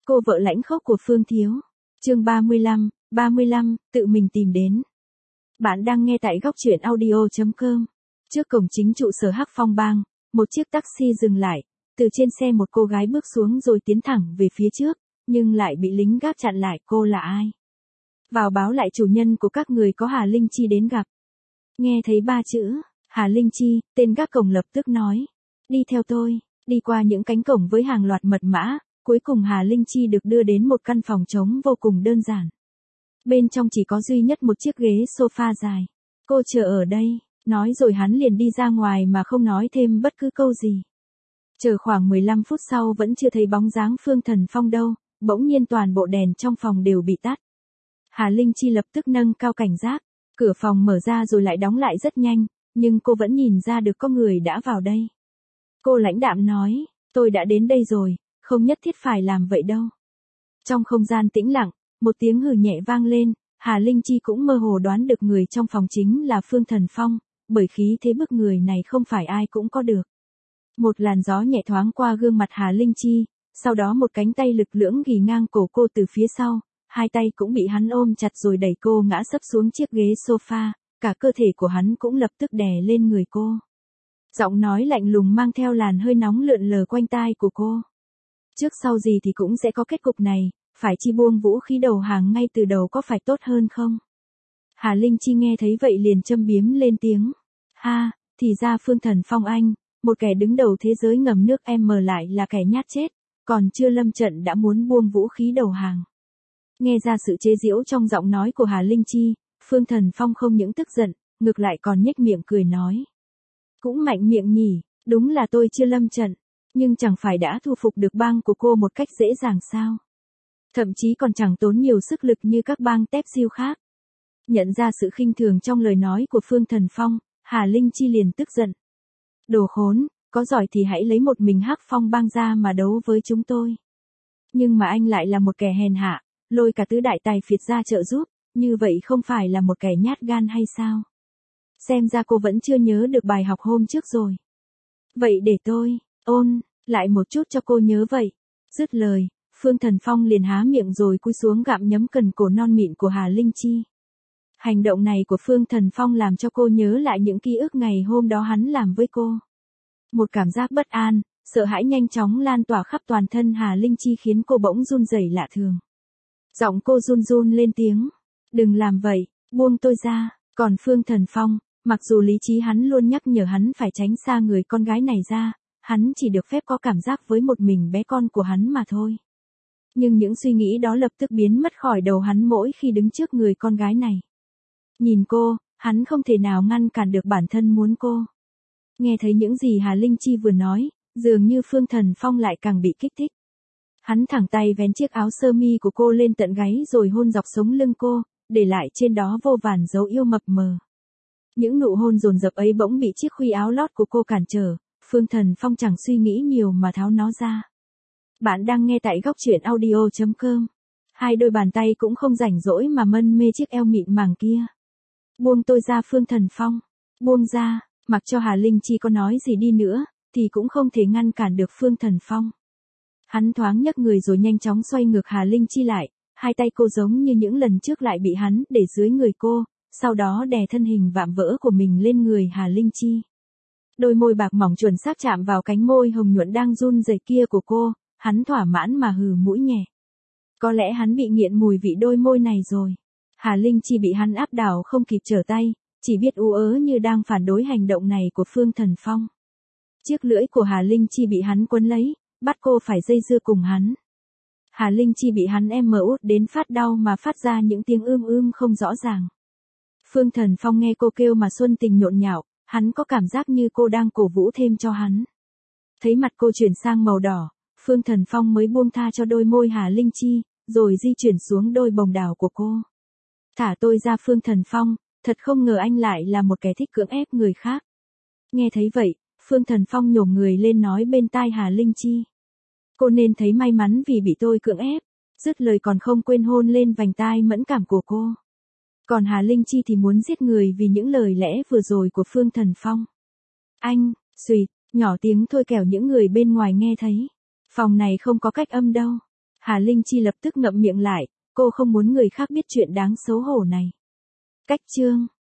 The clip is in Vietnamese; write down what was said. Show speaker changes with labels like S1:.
S1: Cô vợ lãnh khốc của Phương Thiếu. Chương 35, tự mình tìm đến. Bạn đang nghe tại góc truyện audio.com. Trước cổng chính trụ sở Hắc Phong Bang, một chiếc taxi dừng lại, từ trên xe một cô gái bước xuống rồi tiến thẳng về phía trước, nhưng lại bị lính gác chặn lại. Cô là ai? Vào báo lại chủ nhân của các người có Hà Linh Chi đến gặp. Nghe thấy 3 chữ, Hà Linh Chi, tên gác cổng lập tức nói. Đi theo tôi, đi qua những cánh cổng với hàng loạt mật mã, cuối cùng Hà Linh Chi được đưa đến một căn phòng trống vô cùng đơn giản. Bên trong chỉ có duy nhất một chiếc ghế sofa dài. Cô chờ ở đây, nói rồi hắn liền đi ra ngoài mà không nói thêm bất cứ câu gì. Chờ khoảng 15 phút sau vẫn chưa thấy bóng dáng Phương Thần Phong đâu, bỗng nhiên toàn bộ đèn trong phòng đều bị tắt. Hà Linh Chi lập tức nâng cao cảnh giác, cửa phòng mở ra rồi lại đóng lại rất nhanh, nhưng cô vẫn nhìn ra được có người đã vào đây. Cô lãnh đạm nói, tôi đã đến đây rồi, không nhất thiết phải làm vậy đâu. Trong không gian tĩnh lặng, một tiếng hừ nhẹ vang lên, Hà Linh Chi cũng mơ hồ đoán được người trong phòng chính là Phương Thần Phong, bởi khí thế bức người này không phải ai cũng có được. Một làn gió nhẹ thoáng qua gương mặt Hà Linh Chi, sau đó một cánh tay lực lưỡng ghì ngang cổ cô từ phía sau, hai tay cũng bị hắn ôm chặt rồi đẩy cô ngã sấp xuống chiếc ghế sofa, cả cơ thể của hắn cũng lập tức đè lên người cô. Giọng nói lạnh lùng mang theo làn hơi nóng lượn lờ quanh tai của cô. Trước sau gì thì cũng sẽ có kết cục này, phải chi buông vũ khí đầu hàng ngay từ đầu có phải tốt hơn không? Hà Linh Chi nghe thấy vậy liền châm biếm lên tiếng. Ha, thì ra Phương Thần Phong anh, một kẻ đứng đầu thế giới ngầm nước em mờ lại là kẻ nhát chết, còn chưa lâm trận đã muốn buông vũ khí đầu hàng. Nghe ra sự chế giễu trong giọng nói của Hà Linh Chi, Phương Thần Phong không những tức giận, ngược lại còn nhếch miệng cười nói. Cũng mạnh miệng nhỉ, đúng là tôi chưa lâm trận, nhưng chẳng phải đã thu phục được bang của cô một cách dễ dàng sao? Thậm chí còn chẳng tốn nhiều sức lực như các bang tép siêu khác. Nhận ra sự khinh thường trong lời nói của Phương Thần Phong, Hà Linh Chi liền tức giận. Đồ khốn, có giỏi thì hãy lấy một mình Hắc Phong Bang ra mà đấu với chúng tôi. Nhưng mà anh lại là một kẻ hèn hạ, lôi cả tứ đại tài phiệt ra trợ giúp, như vậy không phải là một kẻ nhát gan hay sao? Xem ra cô vẫn chưa nhớ được bài học hôm trước rồi. Vậy để tôi ôn lại một chút cho cô nhớ vậy. Dứt lời, Phương Thần Phong liền há miệng rồi cúi xuống gặm nhấm cần cổ non mịn của Hà Linh Chi. Hành động này của Phương Thần Phong làm cho cô nhớ lại những ký ức ngày hôm đó hắn làm với cô. Một cảm giác bất an, sợ hãi nhanh chóng lan tỏa khắp toàn thân Hà Linh Chi khiến cô bỗng run rẩy lạ thường. Giọng cô run run lên tiếng. Đừng làm vậy, buông tôi ra. Còn Phương Thần Phong, mặc dù lý trí hắn luôn nhắc nhở hắn phải tránh xa người con gái này ra, hắn chỉ được phép có cảm giác với một mình bé con của hắn mà thôi. Nhưng những suy nghĩ đó lập tức biến mất khỏi đầu hắn mỗi khi đứng trước người con gái này. Nhìn cô, hắn không thể nào ngăn cản được bản thân muốn cô. Nghe thấy những gì Hà Linh Chi vừa nói, dường như Phương Thần Phong lại càng bị kích thích. Hắn thẳng tay vén chiếc áo sơ mi của cô lên tận gáy rồi hôn dọc sống lưng cô, để lại trên đó vô vàn dấu yêu mập mờ. Những nụ hôn dồn dập ấy bỗng bị chiếc khuy áo lót của cô cản trở, Phương Thần Phong chẳng suy nghĩ nhiều mà tháo nó ra. Bạn đang nghe tại góc truyện audio.com. Hai đôi bàn tay cũng không rảnh rỗi mà mân mê chiếc eo mịn màng kia. Buông tôi ra Phương Thần Phong, buông ra, mặc cho Hà Linh Chi có nói gì đi nữa, thì cũng không thể ngăn cản được Phương Thần Phong. Hắn thoáng nhấc người rồi nhanh chóng xoay ngược Hà Linh Chi lại, hai tay cô giống như những lần trước lại bị hắn để dưới người cô, sau đó đè thân hình vạm vỡ của mình lên người Hà Linh Chi. Đôi môi bạc mỏng chuẩn xác chạm vào cánh môi hồng nhuận đang run rẩy kia của cô, hắn thỏa mãn mà hừ mũi nhẹ. Có lẽ hắn bị nghiện mùi vị đôi môi này rồi. Hà Linh Chi bị hắn áp đảo không kịp trở tay, chỉ biết ú ớ như đang phản đối hành động này của Phương Thần Phong. Chiếc lưỡi của Hà Linh Chi bị hắn quấn lấy, bắt cô phải dây dưa cùng hắn. Hà Linh Chi bị hắn út đến phát đau mà phát ra những tiếng không rõ ràng. Phương Thần Phong nghe cô kêu mà xuân tình nhộn nhạo, hắn có cảm giác như cô đang cổ vũ thêm cho hắn. Thấy mặt cô chuyển sang màu đỏ, Phương Thần Phong mới buông tha cho đôi môi Hà Linh Chi, rồi di chuyển xuống đôi bồng đào của cô. Thả tôi ra Phương Thần Phong, thật không ngờ anh lại là một kẻ thích cưỡng ép người khác. Nghe thấy vậy, Phương Thần Phong nhổm người lên nói bên tai Hà Linh Chi. Cô nên thấy may mắn vì bị tôi cưỡng ép, dứt lời còn không quên hôn lên vành tai mẫn cảm của cô. Còn Hà Linh Chi thì muốn giết người vì những lời lẽ vừa rồi của Phương Thần Phong. Anh, xuỵt, nhỏ tiếng thôi kẻo những người bên ngoài nghe thấy. Phòng này không có cách âm đâu. Hà Linh Chi lập tức ngậm miệng lại, cô không muốn người khác biết chuyện đáng xấu hổ này. Cách chương